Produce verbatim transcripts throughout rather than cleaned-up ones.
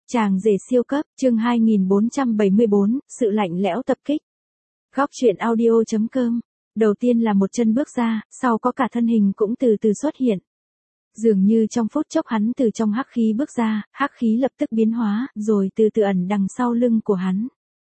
Chàng rể siêu cấp, chương hai nghìn bốn trăm bảy mươi bốn, sự lạnh lẽo tập kích. Góc truyện audio chấm com. Đầu tiên là một chân bước ra, sau có cả thân hình cũng từ từ xuất hiện. Dường như trong phút chốc hắn từ trong hắc khí bước ra, hắc khí lập tức biến hóa, rồi từ từ ẩn đằng sau lưng của hắn.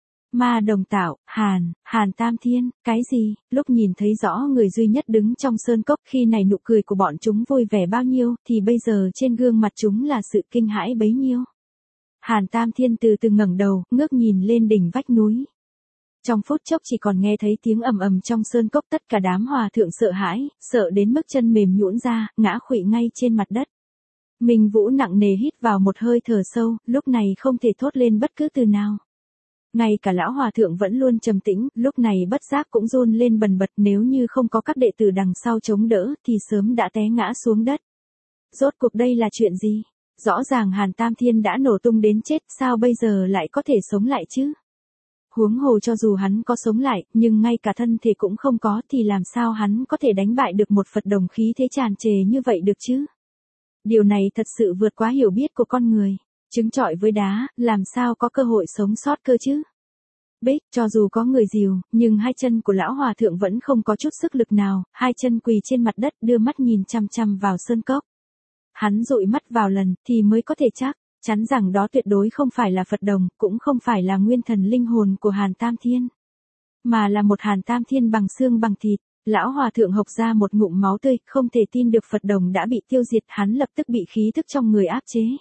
Ma Đồng Tạo, Hàn, Hàn Tam Thiên, cái gì? Lúc nhìn thấy rõ người duy nhất đứng trong sơn cốc, khi này nụ cười của bọn chúng vui vẻ bao nhiêu, thì bây giờ trên gương mặt chúng là sự kinh hãi bấy nhiêu. Hàn Tam Thiên từ từ ngẩng đầu, ngước nhìn lên đỉnh vách núi. Trong phút chốc chỉ còn nghe thấy tiếng ầm ầm trong sơn cốc, tất cả đám hòa thượng sợ hãi, sợ đến mức chân mềm nhũn ra, ngã khuỵu ngay trên mặt đất. Minh Vũ nặng nề hít vào một hơi thở sâu, lúc này không thể thốt lên bất cứ từ nào. Ngay cả lão hòa thượng vẫn luôn trầm tĩnh, lúc này bất giác cũng run lên bần bật, nếu như không có các đệ tử đằng sau chống đỡ, thì sớm đã té ngã xuống đất. Rốt cuộc đây là chuyện gì? Rõ ràng Hàn Tam Thiên đã nổ tung đến chết, sao bây giờ lại có thể sống lại chứ? Huống hồ cho dù hắn có sống lại, nhưng ngay cả thân thể cũng không có, thì làm sao hắn có thể đánh bại được một Phật đồng khí thế tràn trề như vậy được chứ? Điều này thật sự vượt quá hiểu biết của con người. Trứng trọi với đá, làm sao có cơ hội sống sót cơ chứ? Bích, cho dù có người dìu, nhưng hai chân của lão hòa thượng vẫn không có chút sức lực nào, hai chân quỳ trên mặt đất đưa mắt nhìn chăm chăm vào sơn cốc. Hắn dụi mắt vào lần, thì mới có thể chắc chắn rằng đó tuyệt đối không phải là Phật đồng, cũng không phải là nguyên thần linh hồn của Hàn Tam Thiên, mà là một Hàn Tam Thiên bằng xương bằng thịt. Lão hòa thượng hộc ra một ngụm máu tươi, không thể tin được Phật đồng đã bị tiêu diệt, hắn lập tức bị khí thức trong người áp chế.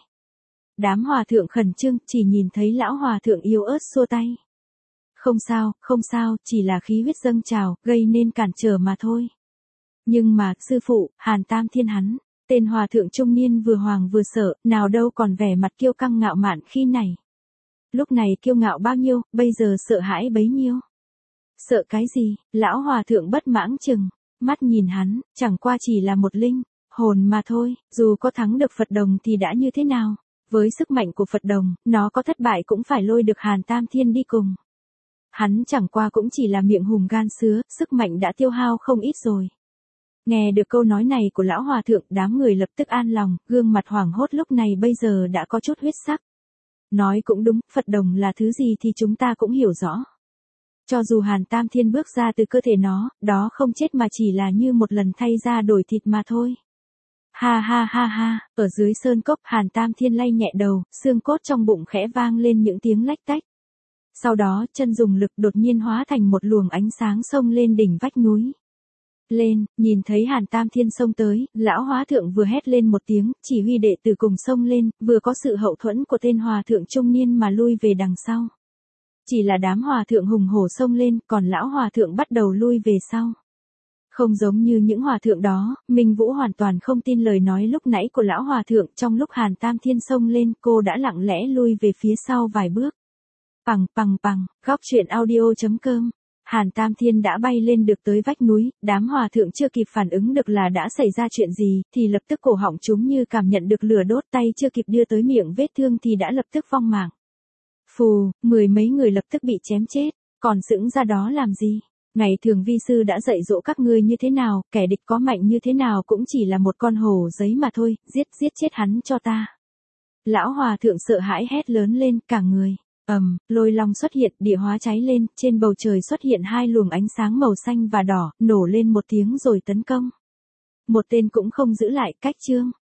Đám hòa thượng khẩn trương, chỉ nhìn thấy lão hòa thượng yếu ớt xua tay. Không sao, không sao, chỉ là khí huyết dâng trào, gây nên cản trở mà thôi. Nhưng mà, sư phụ, Hàn Tam Thiên hắn, tên hòa thượng trung niên vừa hoàng vừa sợ, nào đâu còn vẻ mặt kiêu căng ngạo mạn khi này. Lúc này kiêu ngạo bao nhiêu, bây giờ sợ hãi bấy nhiêu. Sợ cái gì? Lão hòa thượng bất mãng chừng mắt nhìn hắn, chẳng qua chỉ là một linh hồn mà thôi, dù có thắng được Phật đồng thì đã như thế nào? Với sức mạnh của Phật đồng, nó có thất bại cũng phải lôi được Hàn Tam Thiên đi cùng. Hắn chẳng qua cũng chỉ là miệng hùm gan sứa, sức mạnh đã tiêu hao không ít rồi. Nghe được câu nói này của lão hòa thượng, đám người lập tức an lòng, gương mặt hoảng hốt lúc này bây giờ đã có chút huyết sắc. Nói cũng đúng, Phật đồng là thứ gì thì chúng ta cũng hiểu rõ. Cho dù Hàn Tam Thiên bước ra từ cơ thể nó, đó không chết mà chỉ là như một lần thay da đổi thịt mà thôi. Ha ha ha ha, ở dưới sơn cốc, Hàn Tam Thiên lay nhẹ đầu, xương cốt trong bụng khẽ vang lên những tiếng lách tách. Sau đó, chân dùng lực đột nhiên hóa thành một luồng ánh sáng xông lên đỉnh vách núi. Lên, nhìn thấy Hàn Tam Thiên xông tới, lão hóa thượng vừa hét lên một tiếng, chỉ huy đệ tử cùng xông lên, vừa có sự hậu thuẫn của tên hòa thượng trung niên mà lui về đằng sau. Chỉ là đám hòa thượng hùng hổ xông lên, còn lão hòa thượng bắt đầu lui về sau. Không giống như những hòa thượng đó, Minh Vũ hoàn toàn không tin lời nói lúc nãy của lão hòa thượng, trong lúc Hàn Tam Thiên xông lên, cô đã lặng lẽ lui về phía sau vài bước. Pằng pằng pằng, góc truyện audio chấm com. Hàn Tam Thiên đã bay lên được tới vách núi, đám hòa thượng chưa kịp phản ứng được là đã xảy ra chuyện gì, thì lập tức cổ họng chúng như cảm nhận được lửa đốt, tay chưa kịp đưa tới miệng vết thương thì đã lập tức vong mạng. Phù, mười mấy người lập tức bị chém chết, còn sững ra đó làm gì? Ngày thường vi sư đã dạy dỗ các ngươi như thế nào, kẻ địch có mạnh như thế nào cũng chỉ là một con hổ giấy mà thôi, giết giết chết hắn cho ta. Lão hòa thượng sợ hãi hét lớn lên, cả người. Ầm, lôi long xuất hiện, địa hóa cháy lên, trên bầu trời xuất hiện hai luồng ánh sáng màu xanh và đỏ, nổ lên một tiếng rồi tấn công. Một tên cũng không giữ lại, cách chương,